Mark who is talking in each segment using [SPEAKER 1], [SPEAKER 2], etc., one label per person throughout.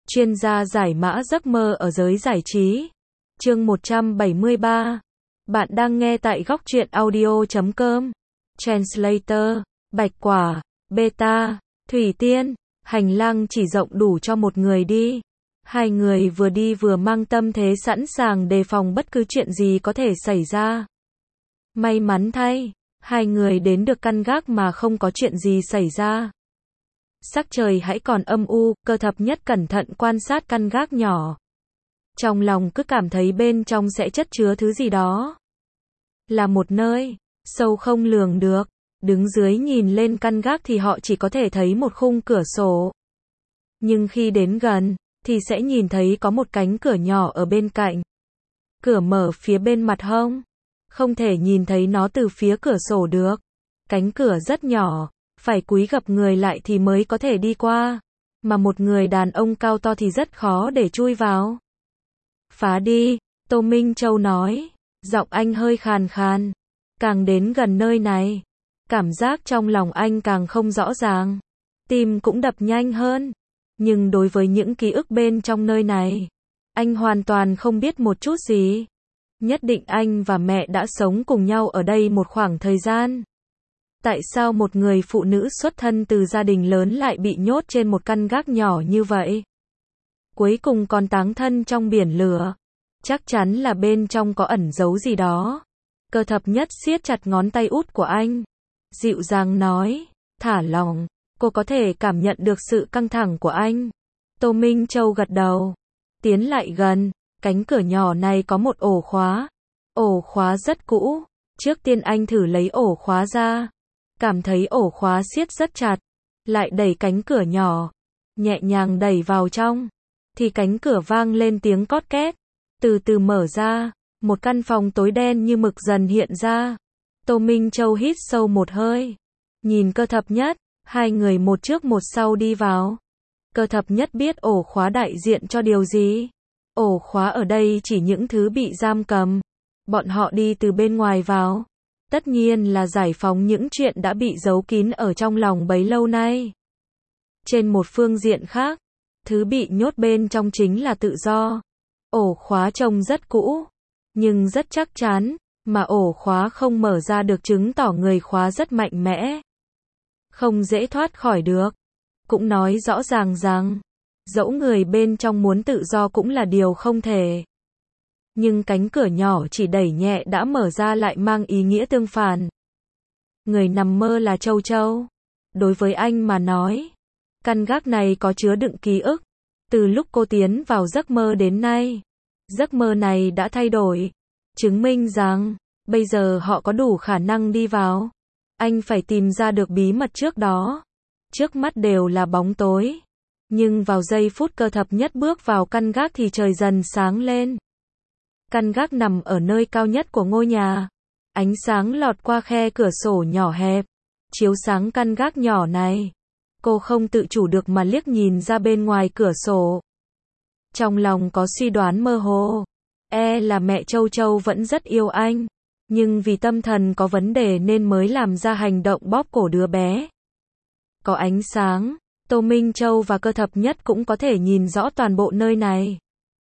[SPEAKER 1] chuyên gia giải mã giấc mơ ở giới giải trí. Chương 173. Bạn đang nghe tại góc truyện audio.com. Translator, Bạch Quả, Beta, Thủy Tiên, hành lang chỉ rộng đủ cho một người đi. Hai người vừa đi vừa mang tâm thế sẵn sàng đề phòng bất cứ chuyện gì có thể xảy ra. May mắn thay, hai người đến được căn gác mà không có chuyện gì xảy ra. Sắc trời hãy còn âm u, Cơ Thập Nhất cẩn thận quan sát căn gác nhỏ. Trong lòng cứ cảm thấy bên trong sẽ chất chứa thứ gì đó. Là một nơi sâu không lường được. Đứng dưới nhìn lên căn gác thì họ chỉ có thể thấy một khung cửa sổ. Nhưng khi đến gần, thì sẽ nhìn thấy có một cánh cửa nhỏ ở bên cạnh. Cửa mở phía bên mặt hông. Không thể nhìn thấy nó từ phía cửa sổ được. Cánh cửa rất nhỏ, phải cúi gập người lại thì mới có thể đi qua. Mà một người đàn ông cao to thì rất khó để chui vào. Phá đi, Tô Minh Châu nói. Giọng anh hơi khàn khàn. Càng đến gần nơi này, cảm giác trong lòng anh càng không rõ ràng. Tim cũng đập nhanh hơn. Nhưng đối với những ký ức bên trong nơi này, anh hoàn toàn không biết một chút gì. Nhất định anh và mẹ đã sống cùng nhau ở đây một khoảng thời gian. Tại sao một người phụ nữ xuất thân từ gia đình lớn lại bị nhốt trên một căn gác nhỏ như vậy? Cuối cùng còn táng thân trong biển lửa. Chắc chắn là bên trong có ẩn giấu gì đó. Cơ Thập Nhất siết chặt ngón tay út của anh. Dịu dàng nói, thả lòng, cô có thể cảm nhận được sự căng thẳng của anh. Tô Minh Châu gật đầu. Tiến lại gần, cánh cửa nhỏ này có một ổ khóa. Ổ khóa rất cũ. Trước tiên anh thử lấy ổ khóa ra. Cảm thấy ổ khóa siết rất chặt. Lại đẩy cánh cửa nhỏ. Nhẹ nhàng đẩy vào trong. Thì cánh cửa vang lên tiếng cót két. Từ từ mở ra. Một căn phòng tối đen như mực dần hiện ra. Tô Minh Châu hít sâu một hơi. Nhìn Cơ Thập Nhất. Hai người một trước một sau đi vào. Cơ Thập Nhất biết ổ khóa đại diện cho điều gì. Ổ khóa ở đây chỉ những thứ bị giam cầm. Bọn họ đi từ bên ngoài vào. Tất nhiên là giải phóng những chuyện đã bị giấu kín ở trong lòng bấy lâu nay. Trên một phương diện khác, thứ bị nhốt bên trong chính là tự do. Ổ khóa trông rất cũ, nhưng rất chắc chắn, mà ổ khóa không mở ra được chứng tỏ người khóa rất mạnh mẽ. Không dễ thoát khỏi được. Cũng nói rõ ràng rằng, dẫu người bên trong muốn tự do cũng là điều không thể. Nhưng cánh cửa nhỏ chỉ đẩy nhẹ đã mở ra lại mang ý nghĩa tương phản. Người nằm mơ là Châu Châu. Đối với anh mà nói, căn gác này có chứa đựng ký ức. Từ lúc cô tiến vào giấc mơ đến nay, giấc mơ này đã thay đổi. Chứng minh rằng, bây giờ họ có đủ khả năng đi vào. Anh phải tìm ra được bí mật trước đó. Trước mắt đều là bóng tối. Nhưng vào giây phút Cơ Thập Nhất bước vào căn gác thì trời dần sáng lên. Căn gác nằm ở nơi cao nhất của ngôi nhà. Ánh sáng lọt qua khe cửa sổ nhỏ hẹp, chiếu sáng căn gác nhỏ này. Cô không tự chủ được mà liếc nhìn ra bên ngoài cửa sổ. Trong lòng có suy đoán mơ hồ. Là mẹ Châu Châu vẫn rất yêu anh. Nhưng vì tâm thần có vấn đề nên mới làm ra hành động bóp cổ đứa bé. Có ánh sáng, Tô Minh Châu và Cơ Thập Nhất cũng có thể nhìn rõ toàn bộ nơi này.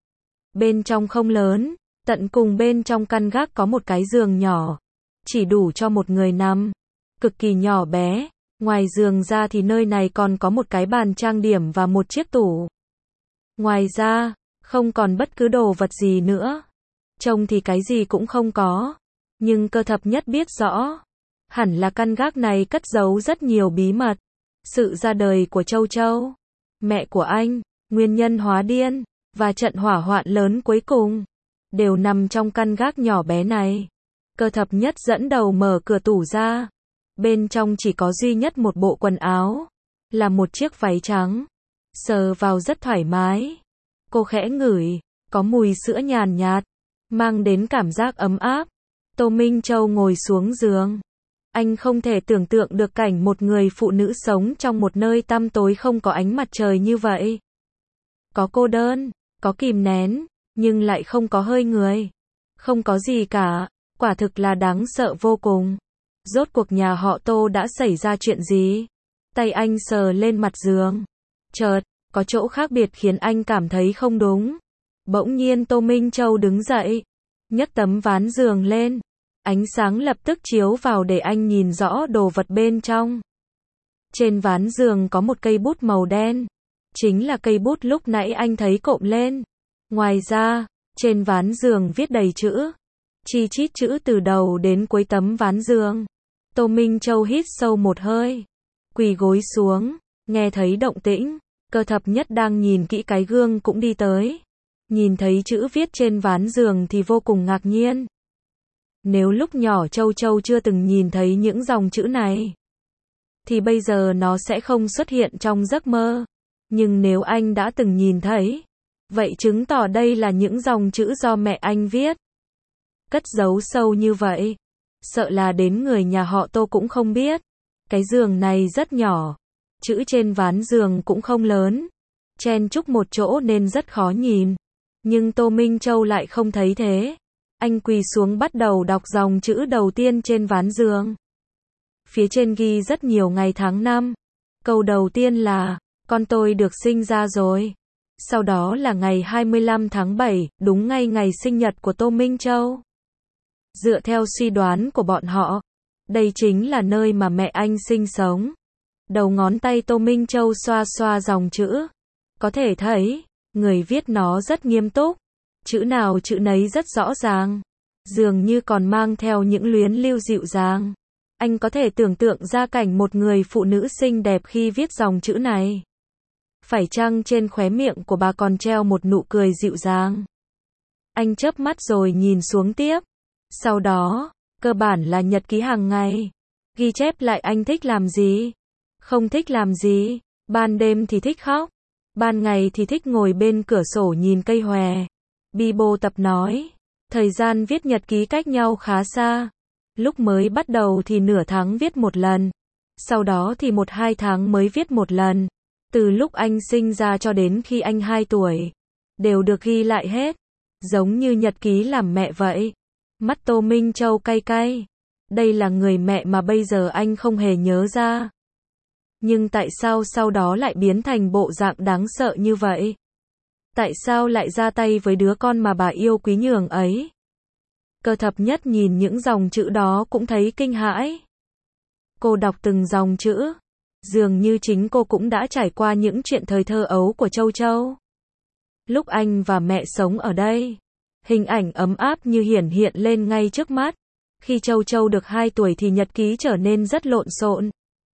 [SPEAKER 1] Bên trong không lớn, tận cùng bên trong căn gác có một cái giường nhỏ. Chỉ đủ cho một người nằm. Cực kỳ nhỏ bé. Ngoài giường ra thì nơi này còn có một cái bàn trang điểm và một chiếc tủ. Ngoài ra, không còn bất cứ đồ vật gì nữa. Trông thì cái gì cũng không có. Nhưng Cơ Thập Nhất biết rõ. Hẳn là căn gác này cất giấu rất nhiều bí mật. Sự ra đời của Châu Châu, mẹ của anh, nguyên nhân hóa điên, và trận hỏa hoạn lớn cuối cùng, đều nằm trong căn gác nhỏ bé này. Cơ Thập Nhất dẫn đầu mở cửa tủ ra. Bên trong chỉ có duy nhất một bộ quần áo. Là một chiếc váy trắng. Sờ vào rất thoải mái. Cô khẽ ngửi, có mùi sữa nhàn nhạt, mang đến cảm giác ấm áp. Tô Minh Châu ngồi xuống giường. Anh không thể tưởng tượng được cảnh một người phụ nữ sống trong một nơi tăm tối không có ánh mặt trời như vậy. Có cô đơn, có kìm nén, nhưng lại không có hơi người. Không có gì cả, quả thực là đáng sợ vô cùng. Rốt cuộc nhà họ Tô đã xảy ra chuyện gì? Tay anh sờ lên mặt giường. Chợt, có chỗ khác biệt khiến anh cảm thấy không đúng. Bỗng nhiên Tô Minh Châu đứng dậy, nhấc tấm ván giường lên. Ánh sáng lập tức chiếu vào để anh nhìn rõ đồ vật bên trong. Trên ván giường có một cây bút màu đen. Chính là cây bút lúc nãy anh thấy cộm lên. Ngoài ra, trên ván giường viết đầy chữ. Chi chít chữ từ đầu đến cuối tấm ván giường. Tô Minh Châu hít sâu một hơi. Quỳ gối xuống, nghe thấy động tĩnh. Cơ thập nhất đang nhìn kỹ cái gương cũng đi tới. Nhìn thấy chữ viết trên ván giường thì vô cùng ngạc nhiên. Nếu lúc nhỏ Châu Châu chưa từng nhìn thấy những dòng chữ này, thì bây giờ nó sẽ không xuất hiện trong giấc mơ. Nhưng nếu anh đã từng nhìn thấy, vậy chứng tỏ đây là những dòng chữ do mẹ anh viết. Cất giấu sâu như vậy, sợ là đến người nhà họ Tô cũng không biết. Cái giường này rất nhỏ, chữ trên ván giường cũng không lớn, chen chúc một chỗ nên rất khó nhìn. Nhưng Tô Minh Châu lại không thấy thế. Anh quỳ xuống bắt đầu đọc dòng chữ đầu tiên trên ván giường. Phía trên ghi rất nhiều ngày tháng năm. Câu đầu tiên là, con tôi được sinh ra rồi. Sau đó là ngày 25 tháng 7, đúng ngay ngày sinh nhật của Tô Minh Châu. Dựa theo suy đoán của bọn họ, đây chính là nơi mà mẹ anh sinh sống. Đầu ngón tay Tô Minh Châu xoa xoa dòng chữ. Có thể thấy, người viết nó rất nghiêm túc. Chữ nào chữ nấy rất rõ ràng. Dường như còn mang theo những luyến lưu dịu dàng. Anh có thể tưởng tượng ra cảnh một người phụ nữ xinh đẹp khi viết dòng chữ này. Phải chăng trên khóe miệng của bà còn treo một nụ cười dịu dàng. Anh chớp mắt rồi nhìn xuống tiếp. Sau đó, cơ bản là nhật ký hàng ngày. Ghi chép lại anh thích làm gì, không thích làm gì. Ban đêm thì thích khóc, ban ngày thì thích ngồi bên cửa sổ nhìn cây hòe. Bibo tập nói, thời gian viết nhật ký cách nhau khá xa. Lúc mới bắt đầu thì nửa tháng viết một lần, sau đó thì 1-2 tháng mới viết một lần. Từ lúc anh sinh ra cho đến khi anh 2 tuổi, đều được ghi lại hết, giống như nhật ký làm mẹ vậy. Mắt Tô Minh Châu cay cay. Đây là người mẹ mà bây giờ anh không hề nhớ ra. Nhưng tại sao sau đó lại biến thành bộ dạng đáng sợ như vậy? Tại sao lại ra tay với đứa con mà bà yêu quý nhường ấy? Cơ thập nhất nhìn những dòng chữ đó cũng thấy kinh hãi. Cô đọc từng dòng chữ. Dường như chính cô cũng đã trải qua những chuyện thời thơ ấu của Châu Châu. Lúc anh và mẹ sống ở đây, hình ảnh ấm áp như hiển hiện lên ngay trước mắt. Khi Châu Châu được 2 tuổi thì nhật ký trở nên rất lộn xộn.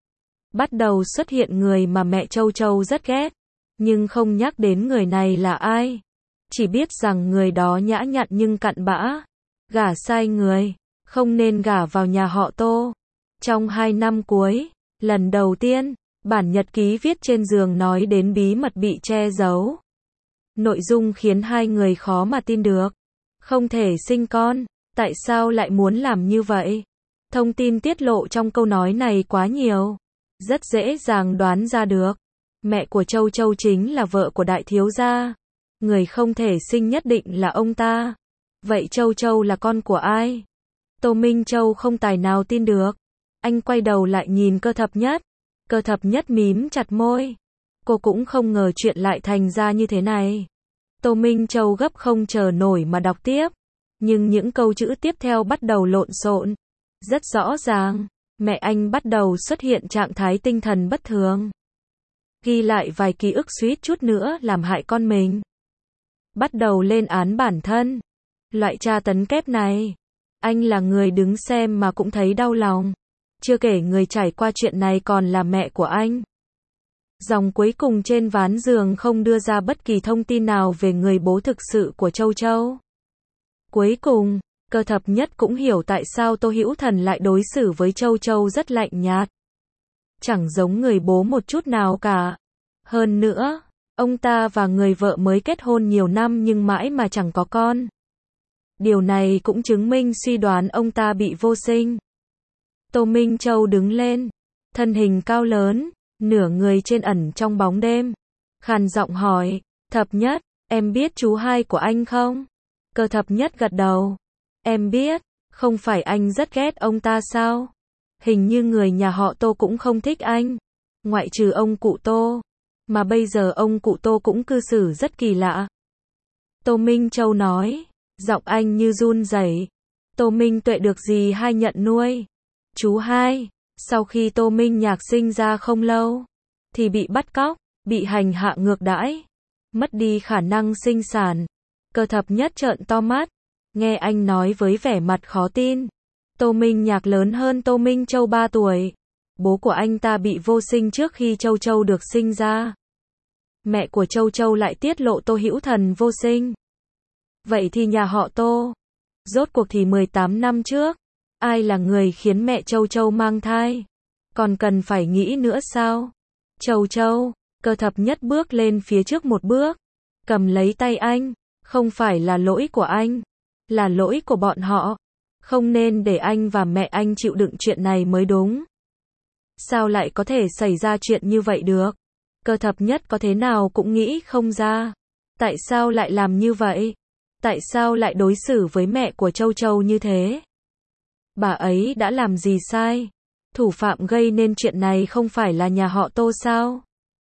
[SPEAKER 1] Bắt đầu xuất hiện người mà mẹ Châu Châu rất ghét. Nhưng không nhắc đến người này là ai. Chỉ biết rằng người đó nhã nhặn nhưng cặn bã. Gả sai người. Không nên gả vào nhà họ Tô. Trong 2 năm cuối, lần đầu tiên, bản nhật ký viết trên giường nói đến bí mật bị che giấu. Nội dung khiến hai người khó mà tin được. Không thể sinh con. Tại sao lại muốn làm như vậy? Thông tin tiết lộ trong câu nói này quá nhiều. Rất dễ dàng đoán ra được. Mẹ của Châu Châu chính là vợ của đại thiếu gia. Người không thể sinh nhất định là ông ta. Vậy Châu Châu là con của ai? Tô Minh Châu không tài nào tin được. Anh quay đầu lại nhìn Cơ thập nhất. Cơ thập nhất mím chặt môi. Cô cũng không ngờ chuyện lại thành ra như thế này. Tô Minh Châu gấp không chờ nổi mà đọc tiếp. Nhưng những câu chữ tiếp theo bắt đầu lộn xộn. Rất rõ ràng, mẹ anh bắt đầu xuất hiện trạng thái tinh thần bất thường. Ghi lại vài ký ức suýt chút nữa làm hại con mình. Bắt đầu lên án bản thân. Loại tra tấn kép này, anh là người đứng xem mà cũng thấy đau lòng. Chưa kể người trải qua chuyện này còn là mẹ của anh. Dòng cuối cùng trên ván giường không đưa ra bất kỳ thông tin nào về người bố thực sự của Châu Châu. Cuối cùng, Cơ thập nhất cũng hiểu tại sao Tô Hữu Thần lại đối xử với Châu Châu rất lạnh nhạt. Chẳng giống người bố một chút nào cả. Hơn nữa, ông ta và người vợ mới kết hôn nhiều năm nhưng mãi mà chẳng có con. Điều này cũng chứng minh suy đoán ông ta bị vô sinh. Tô Minh Châu đứng lên, thân hình cao lớn, nửa người trên ẩn trong bóng đêm. Khàn giọng hỏi, thập nhất, em biết chú hai của anh không? Cơ thập nhất gật đầu. Em biết, không phải anh rất ghét ông ta sao? Hình như người nhà họ Tô cũng không thích anh. Ngoại trừ ông cụ Tô. Mà bây giờ ông cụ Tô cũng cư xử rất kỳ lạ. Tô Minh Châu nói, giọng anh như run rẩy. Tô Minh Tuệ được dì hai nhận nuôi. Chú hai, sau khi Tô Minh Nhạc sinh ra không lâu, thì bị bắt cóc, bị hành hạ ngược đãi, mất đi khả năng sinh sản. Cơ Thập Nhất trợn to mắt, nghe anh nói với vẻ mặt khó tin. Tô Minh Nhạc lớn hơn Tô Minh Châu 3 tuổi. Bố của anh ta bị vô sinh trước khi Châu Châu được sinh ra. Mẹ của Châu Châu lại tiết lộ Tô Hữu Thần vô sinh. Vậy thì nhà họ Tô, rốt cuộc thì 18 năm trước, ai là người khiến mẹ Châu Châu mang thai? Còn cần phải nghĩ nữa sao? Châu Châu, Cơ Thập Nhất bước lên phía trước một bước, cầm lấy tay anh. Không phải là lỗi của anh, là lỗi của bọn họ. Không nên để anh và mẹ anh chịu đựng chuyện này mới đúng. Sao lại có thể xảy ra chuyện như vậy được? Cơ Thập Nhất có thế nào cũng nghĩ không ra. Tại sao lại làm như vậy? Tại sao lại đối xử với mẹ của Châu Châu như thế? Bà ấy đã làm gì sai? Thủ phạm gây nên chuyện này không phải là nhà họ Tô sao?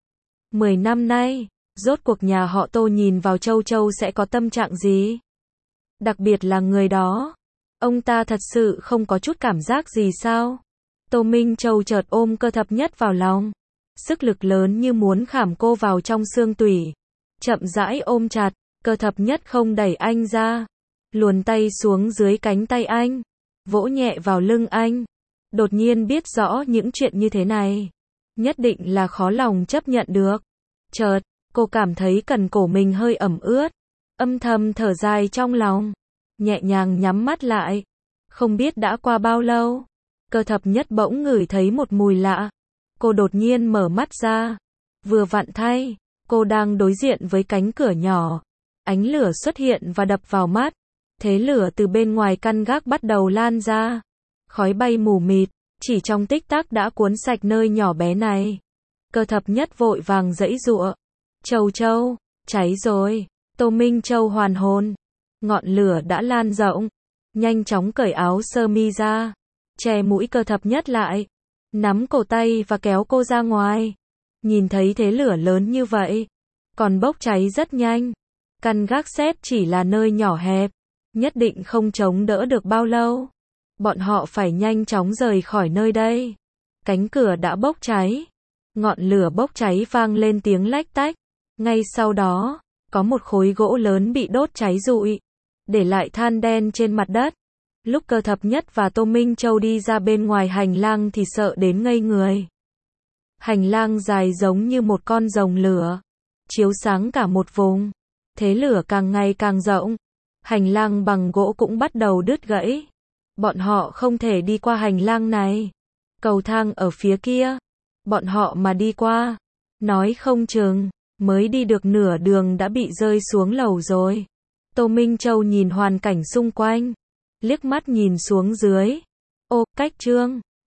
[SPEAKER 1] 10 năm nay, rốt cuộc nhà họ Tô nhìn vào Châu Châu sẽ có tâm trạng gì? Đặc biệt là người đó. Ông ta thật sự không có chút cảm giác gì sao? Tô Minh Châu chợt ôm Cơ Thập Nhất vào lòng. Sức lực lớn như muốn khảm cô vào trong xương tủy. Chậm rãi ôm chặt, Cơ Thập Nhất không đẩy anh ra. Luồn tay xuống dưới cánh tay anh. Vỗ nhẹ vào lưng anh. Đột nhiên biết rõ những chuyện như thế này. Nhất định là khó lòng chấp nhận được. Chợt, cô cảm thấy cần cổ mình hơi ẩm ướt. Âm thầm thở dài trong lòng. Nhẹ nhàng nhắm mắt lại. Không biết đã qua bao lâu. Cơ Thập Nhất bỗng ngửi thấy một mùi lạ. Cô đột nhiên mở mắt ra. Vừa vặn thay, cô đang đối diện với cánh cửa nhỏ. Ánh lửa xuất hiện và đập vào mắt. Thế lửa từ bên ngoài căn gác bắt đầu lan ra. Khói bay mù mịt, chỉ trong tích tắc đã cuốn sạch nơi nhỏ bé này. Cơ Thập Nhất vội vàng giãy giụa. Châu Châu, cháy rồi. Tô Minh Châu hoàn hồn. Ngọn lửa đã lan rộng. Nhanh chóng cởi áo sơ mi ra. Che mũi Cơ Thập Nhất lại. Nắm cổ tay và kéo cô ra ngoài. Nhìn thấy thế lửa lớn như vậy. Còn bốc cháy rất nhanh. Căn gác xếp chỉ là nơi nhỏ hẹp. Nhất định không chống đỡ được bao lâu. Bọn họ phải nhanh chóng rời khỏi nơi đây. Cánh cửa đã bốc cháy. Ngọn lửa bốc cháy vang lên tiếng lách tách. Ngay sau đó, có một khối gỗ lớn bị đốt cháy rụi. Để lại than đen trên mặt đất. Lúc Cơ Thập Nhất và Tô Minh Châu đi ra bên ngoài hành lang thì sợ đến ngây người. Hành lang dài giống như một con rồng lửa. Chiếu sáng cả một vùng. Thế lửa càng ngày càng rộng. Hành lang bằng gỗ cũng bắt đầu đứt gãy. Bọn họ không thể đi qua hành lang này. Cầu thang ở phía kia. Bọn họ mà đi qua. Nói không chừng, mới đi được nửa đường đã bị rơi xuống lầu rồi. Tô Minh Châu nhìn hoàn cảnh xung quanh. Liếc mắt nhìn xuống dưới. Ô, cách Trương.